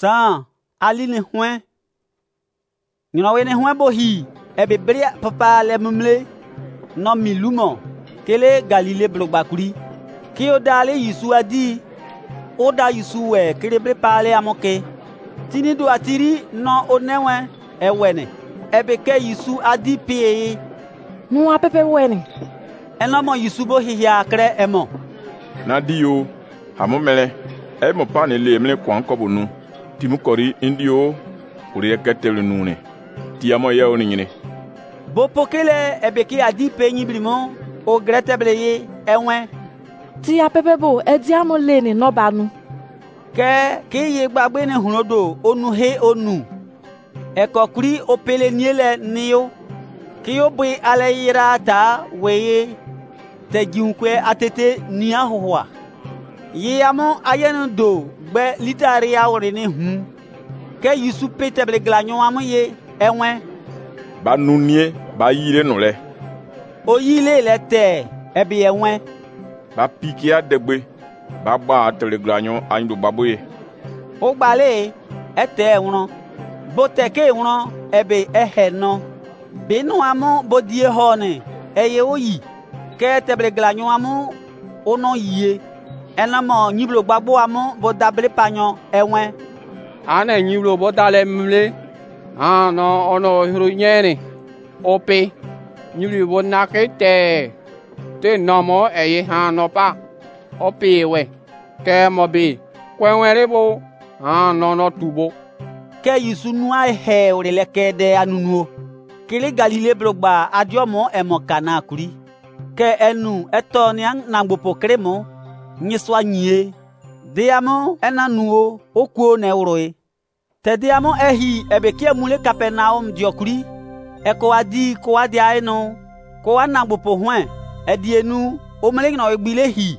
San ali ni hwen. Nyinawe ni hwen bo hi ebe bria papa le mumle no milumo kele Galile blogbakuri. Ki o dale Yesu adi o da Yesu we kerebre pale amoke. Tini do atiri no onewe ewene. Ebe ke Yesu adi pe nu apepe wene. Enamo Yesu bo hihia kre emo. Na dio hamomele emo pa ne le mle kwa nkobo nu. Timu kori indio uri eketelu nune. Ti amo ye oni nyine. Bo pokele ebe ki adi pe nyibrimo o gretebleye enwe. Ti apepe bo edi amo lene no banu. Ke ye gbagbe ne hunodo onu he onu. Ekokuri opele niele niyo. Ki yo bui ale yira ta weye te jiunkwe atete ni ahowa. Ye amo ayenu do gbe litari awore ne hu. Ke Yesu peteble glanyo amo ye enwe. Ba nunie ba yire no le. O yile le te ebi enwe. Ba pikia degbe ba gba atele glanyo andu baboye. O gbale ete enwo. Bo teke enwo ebe ehe no. Benu amo bo die hone eye oyi. Ke teble glanyo amo ono yie. Enamo nyiblo gbagbo amo bo dable panyo enwe. Ana nyiblo bo dale mle. No ono hiro nyene. Ope. Nyiblo bo nakete. Te nomo eye no pa. Ope we. Ke mobi. Kwenwere bo. No tubo. Ke Yesu nua he orele kede anunuo. Kele Galile blogba adiomo emo kana kuri. Ke enu eto ni na gbopo kremo. Nyiswa nyie. Diamo enanuo okuo na uroi. Te diamo ehi ebekie mule Kapernaum diokuri. Eko adi ko adi aeno. Ko ana gbopo hwen. Edienu omele na egbile hi.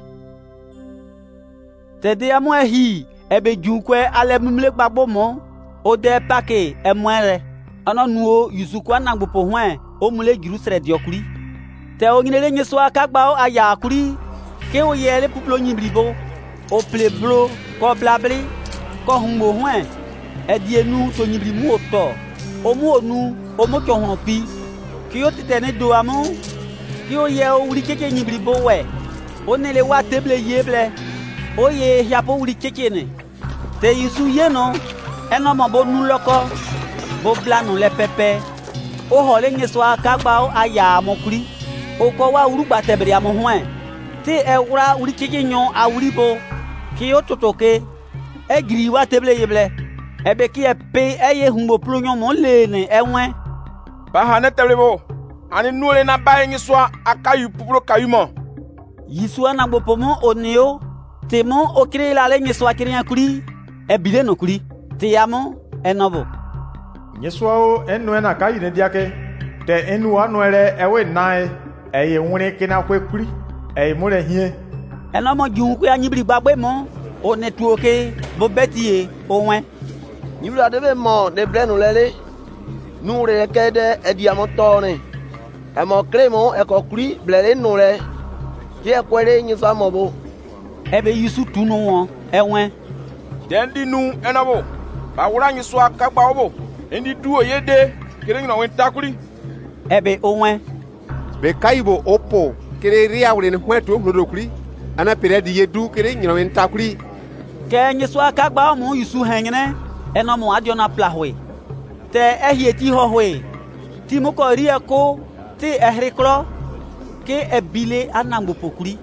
Te diamo ehi ebe junkwe ale mumle gbagbo mo. Ode pake emwere. Ano nuo Yesu na gbopo hwen omule Jerusalem diokuri. Te onyele nyiswa kagbao aya akuri. Ke o yele puplo nyibribo o pleblo ko blabli ko humbo hwen edienu to nyibrimu oto o mu onu o mo to hono pi ki o titene do amo ki o ye o wuri keke nyibribo we o nele wa teble yeble o ye hiapo wuri keke ne te Yesu ye no eno mo bo nu loko bo blanu le pepe o hole nyeswa kagba o aya amokuri o ko wa urugba tebre amo hwen ti ewura uri kiki nyon awuri bo ki o totoke egiri wa teble yeble ebe ki epe eye humbo plo nyon mo le ne enwe Ba hane teble bo ani nuole na ba nyiswa akayu pupro kayumo. Yesu na gbopo mo onio te mo okire la le nyiswa kiri akuri ebile no kuri te yamo enobo nyiswa o enu na kayu ne diake te enu anuere ewe nai eye nwure kina kwekuri ey mure hie enomo junkwe anyibri gbagbe mo o netuoke bo betie onwe nyibri adebe mo de blenu lele nure kede ediamo tone emo kremo ekokuri blele nure ki ekwere nyisa mobo ebe Yesu tunu won enwe Dendi nu enabo ba wura nyiswa kagba obo endi duo yede kire ngina wen takuri ebe onwe be kaibo opo kere ria wure ne hweto hrodokuri ana peredi yedu kere nyina wen takuri ke nyiswa kagba mo Yesu henyene enomo adiona plahwe te ehieti hohwe ti mo ko ri eko ti ehrikro ke ebile anambo pokuri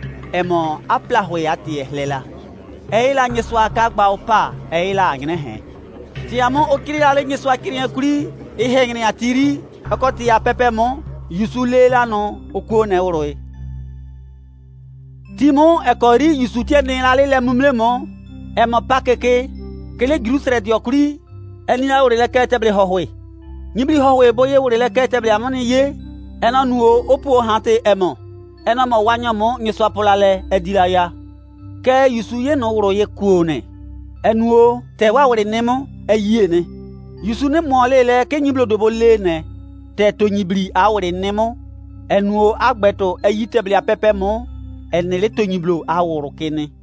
emo aplahwe ati ehlela eila nyiswa kagba opa eila nyene he ti amo okiri ale nyiswa kiri akuri ehenyene atiri akoti ya pepe mo Yesu lela no okuo na uroi Timo ekori Yesu tiene la le mumle mo emo pakeke kele Jerusalem diokuri eni la ore le ketebre hohwe nyibri hohwe boye ore le ketebre amoni ye ena nuo opu hante emo ena mo wanyomo nyiswa polale edilaya ke Yesu ye no uro ye kuone enuo te wa ore nemo eyie ne Yesu ne mo lele ke nyiblo dobo le ne te to nyibri awore nemo enuo agbeto eyiteble apepe mo enele to nyiblo aworo kene